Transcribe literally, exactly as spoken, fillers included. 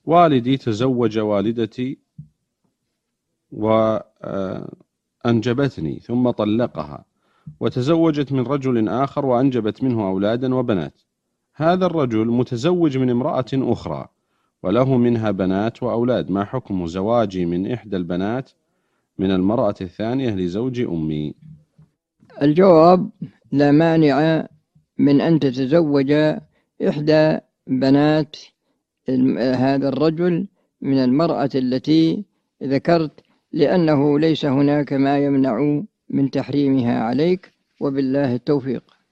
والدي تزوج والدتي وأنجبتني ثم طلقها وتزوجت من رجل آخر وأنجبت منه أولادا وبنات. هذا الرجل متزوج من امرأة أخرى وله منها بنات وأولاد، ما حكم زواجي من إحدى البنات من المرأة الثانية لزوج أمي؟ الجواب: لا مانع من أن تتزوج إحدى بنات هذا الرجل من المرأة التي ذكرت، لأنه ليس هناك ما يمنع من تحريمها عليك، وبالله التوفيق.